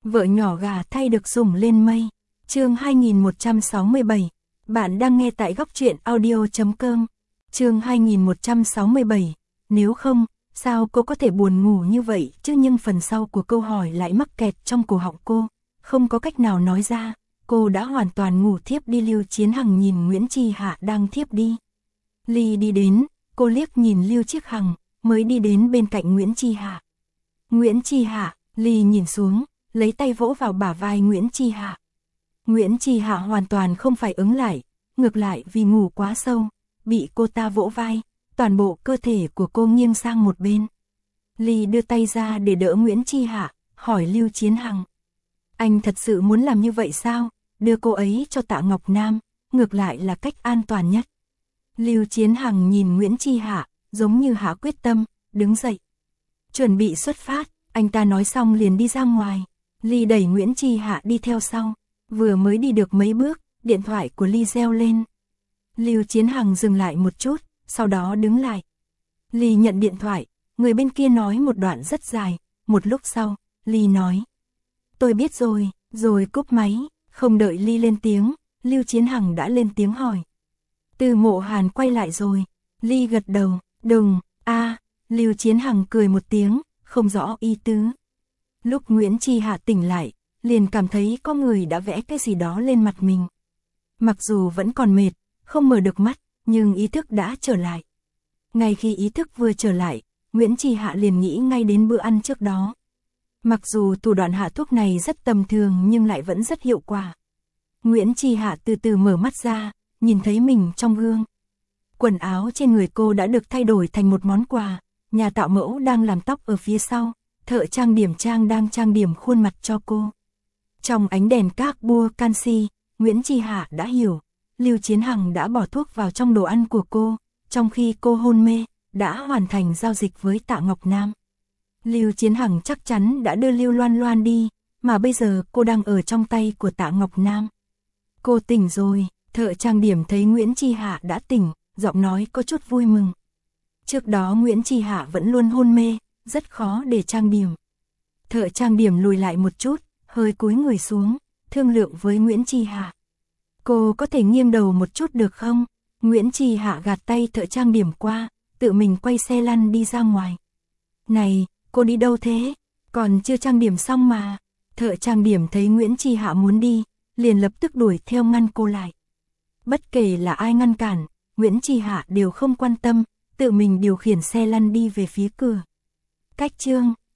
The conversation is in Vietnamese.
Vợ nhỏ gà thay được sủng lên mây. Chương 2167. Bạn đang nghe tại góc truyện audio.com. Chương 2167. Nếu không, sao cô có thể buồn ngủ như vậy chứ? Nhưng phần sau của câu hỏi lại mắc kẹt trong cổ họng cô, không có cách nào nói ra. Cô đã hoàn toàn ngủ thiếp đi. Lưu Chiến Hằng nhìn Nguyễn Chi Hạ đang thiếp đi. Ly đi đến, cô liếc nhìn Lưu Chiếc Hằng, mới đi đến bên cạnh Nguyễn Chi Hạ. Nguyễn Chi Hạ, Ly nhìn xuống, lấy tay vỗ vào bả vai Nguyễn Chi Hạ. Nguyễn Chi Hạ hoàn toàn không phải ứng lại, ngược lại vì ngủ quá sâu, bị cô ta vỗ vai, toàn bộ cơ thể của cô nghiêng sang một bên. Ly đưa tay ra để đỡ Nguyễn Chi Hạ, hỏi Lưu Chiến Hằng. Anh thật sự muốn làm như vậy sao? Đưa cô ấy cho Tạ Ngọc Nam, ngược lại là cách an toàn nhất. Lưu Chiến Hằng nhìn Nguyễn Chi Hạ, giống như hạ quyết tâm, đứng dậy. Chuẩn bị xuất phát, anh ta nói xong liền đi ra ngoài. Ly đẩy Nguyễn Chi Hạ đi theo sau. Vừa mới đi được mấy bước, điện thoại của Ly reo lên. Lưu Chiến Hằng dừng lại một chút, sau đó đứng lại. Ly nhận điện thoại, người bên kia nói một đoạn rất dài. Một lúc sau, Ly nói: tôi biết rồi cúp máy. Không đợi Ly lên tiếng, Lưu Chiến Hằng đã lên tiếng hỏi: Từ Mộ Hàn quay lại rồi? Ly gật đầu, đừng, Lưu Chiến Hằng cười một tiếng, không rõ ý tứ. Lúc Nguyễn Chi Hạ tỉnh lại, liền cảm thấy có người đã vẽ cái gì đó lên mặt mình. Mặc dù vẫn còn mệt, không mở được mắt, nhưng ý thức đã trở lại. Ngay khi ý thức vừa trở lại, Nguyễn Chi Hạ liền nghĩ ngay đến bữa ăn trước đó. Mặc dù thủ đoạn hạ thuốc này rất tầm thường nhưng lại vẫn rất hiệu quả. Nguyễn Chi Hạ từ từ mở mắt ra, nhìn thấy mình trong gương. Quần áo trên người cô đã được thay đổi thành một món quà. Nhà tạo mẫu đang làm tóc ở phía sau, thợ trang điểm đang trang điểm khuôn mặt cho cô. Trong ánh đèn carbua canxi, Nguyễn Chi Hạ đã hiểu, Lưu Chiến Hằng đã bỏ thuốc vào trong đồ ăn của cô, trong khi cô hôn mê, đã hoàn thành giao dịch với Tạ Ngọc Nam. Lưu Chiến Hằng chắc chắn đã đưa Lưu Loan Loan đi, mà bây giờ cô đang ở trong tay của Tạ Ngọc Nam. Cô tỉnh rồi, thợ trang điểm thấy Nguyễn Chi Hạ đã tỉnh, giọng nói có chút vui mừng. Trước đó Nguyễn Chi Hạ vẫn luôn hôn mê, rất khó để trang điểm. Thợ trang điểm lùi lại một chút, hơi cúi người xuống, thương lượng với Nguyễn Chi Hạ. Cô có thể nghiêng đầu một chút được không? Nguyễn Chi Hạ gạt tay thợ trang điểm qua, tự mình quay xe lăn đi ra ngoài. Này, cô đi đâu thế? Còn chưa trang điểm xong mà. Thợ trang điểm thấy Nguyễn Chi Hạ muốn đi, liền lập tức đuổi theo ngăn cô lại. Bất kể là ai ngăn cản, Nguyễn Chi Hạ đều không quan tâm, tự mình điều khiển xe lăn đi về phía cửa. Cách chương